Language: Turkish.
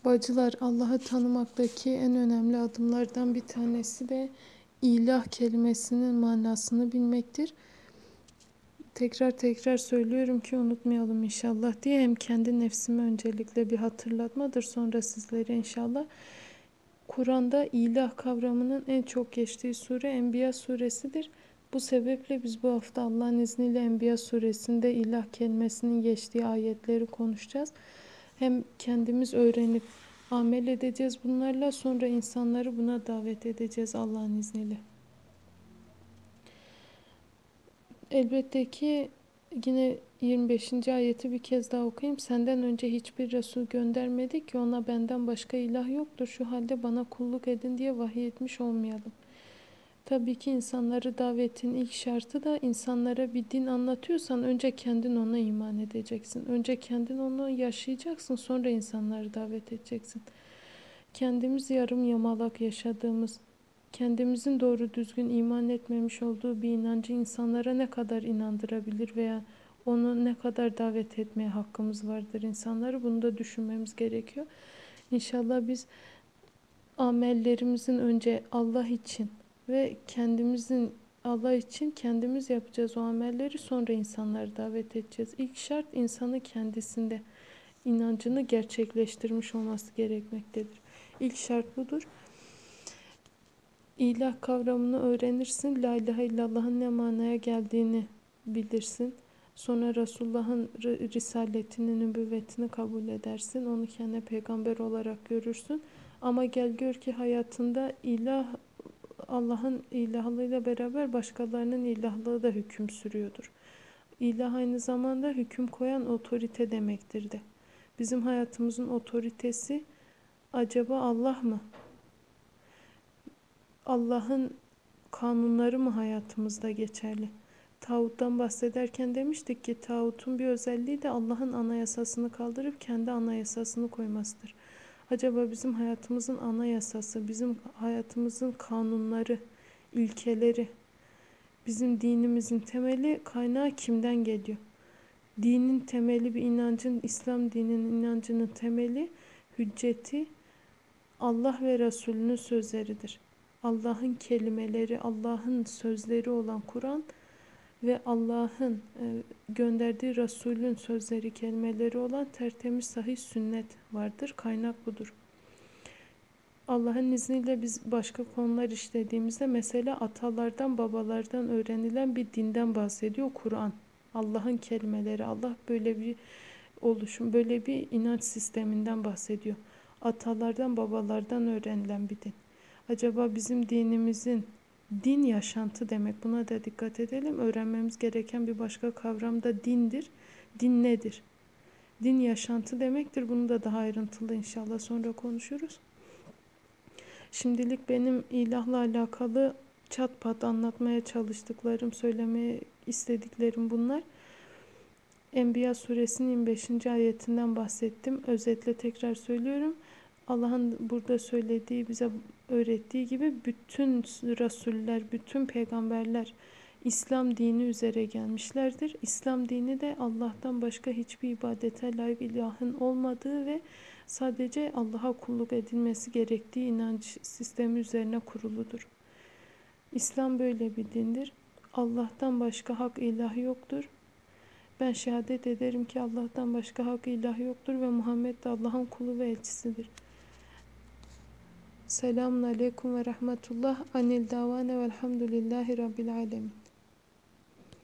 Bacılar, Allah'ı tanımaktaki en önemli adımlardan bir tanesi de ilah kelimesinin manasını bilmektir. Tekrar tekrar söylüyorum ki unutmayalım inşallah diye, hem kendi nefsime öncelikle bir hatırlatmadır, sonra sizlere inşallah. Kur'an'da ilah kavramının en çok geçtiği sure Enbiya suresidir. Bu sebeple biz bu hafta Allah'ın izniyle Enbiya suresinde ilah kelimesinin geçtiği ayetleri konuşacağız. Hem kendimiz öğrenip amel edeceğiz bunlarla, sonra insanları buna davet edeceğiz Allah'ın izniyle. Elbette ki yine 25. ayeti bir kez daha okuyayım. Senden önce hiçbir Resul göndermedik ki ona benden başka ilah yoktur. Şu halde bana kulluk edin diye vahiy etmiş olmayalım. Tabii ki insanları davetin ilk şartı da, insanlara bir din anlatıyorsan önce kendin ona iman edeceksin. Önce kendin onu yaşayacaksın, sonra insanları davet edeceksin. Kendimiz yarım yamalak yaşadığımız, kendimizin doğru düzgün iman etmemiş olduğu bir inancı insanlara ne kadar inandırabilir veya onu ne kadar davet etmeye hakkımız vardır insanları, bunu da düşünmemiz gerekiyor. İnşallah biz amellerimizin önce Allah için ve Allah için kendimiz yapacağız o amelleri, sonra insanları davet edeceğiz. İlk şart insanı kendisinde inancını gerçekleştirmiş olması gerekmektedir. İlk şart budur. İlah kavramını öğrenirsin. La ilahe illallah'ın ne manaya geldiğini bilirsin. Sonra Resulullah'ın risaletini, nübüvvetini kabul edersin. Onu kendine peygamber olarak görürsün. Ama gel gör ki hayatında Allah'ın ilahlığıyla beraber başkalarının ilahlığı da hüküm sürüyordur. İlah aynı zamanda hüküm koyan otorite demektir de. Bizim hayatımızın otoritesi acaba Allah mı? Allah'ın kanunları mı hayatımızda geçerli? Tağuttan bahsederken demiştik ki tağutun bir özelliği de Allah'ın anayasasını kaldırıp kendi anayasasını koymasıdır. Acaba bizim hayatımızın anayasası, bizim hayatımızın kanunları, ilkeleri, bizim dinimizin temeli, kaynağı kimden geliyor? Dinin temeli, bir inancın, İslam dininin inancının temeli, hücceti Allah ve Resulünün sözleridir. Allah'ın kelimeleri, Allah'ın sözleri olan Kur'an ve Allah'ın gönderdiği Resulün sözleri, kelimeleri olan tertemiz sahih sünnet vardır. Kaynak budur. Allah'ın izniyle biz başka konular işlediğimizde mesela atalardan, babalardan öğrenilen bir dinden bahsediyor Kur'an. Allah'ın kelimeleri, Allah böyle bir oluşum, böyle bir inanç sisteminden bahsediyor. Atalardan, babalardan öğrenilen bir din. Acaba bizim dinimizin, din yaşantı demek, buna da dikkat edelim. Öğrenmemiz gereken bir başka kavram da dindir. Din nedir? Din yaşantı demektir. Bunu da daha ayrıntılı inşallah sonra konuşuruz. Şimdilik benim ilahla alakalı çat pat anlatmaya çalıştıklarım, söylemeye istediklerim bunlar. Enbiya suresinin 25. ayetinden bahsettim. Özetle tekrar söylüyorum. Allah'ın burada söylediği, bize öğrettiği gibi bütün rasuller, bütün peygamberler İslam dini üzere gelmişlerdir. İslam dini de Allah'tan başka hiçbir ibadete layık ilahın olmadığı ve sadece Allah'a kulluk edilmesi gerektiği inanç sistemi üzerine kuruludur. İslam böyle bir dindir. Allah'tan başka hak ilah yoktur. Ben şehadet ederim ki Allah'tan başka hak ilah yoktur ve Muhammed de Allah'ın kulu ve elçisidir. Selamun aleyküm ve rahmetullah. Anil davane velhamdülillahi rabbil alemin.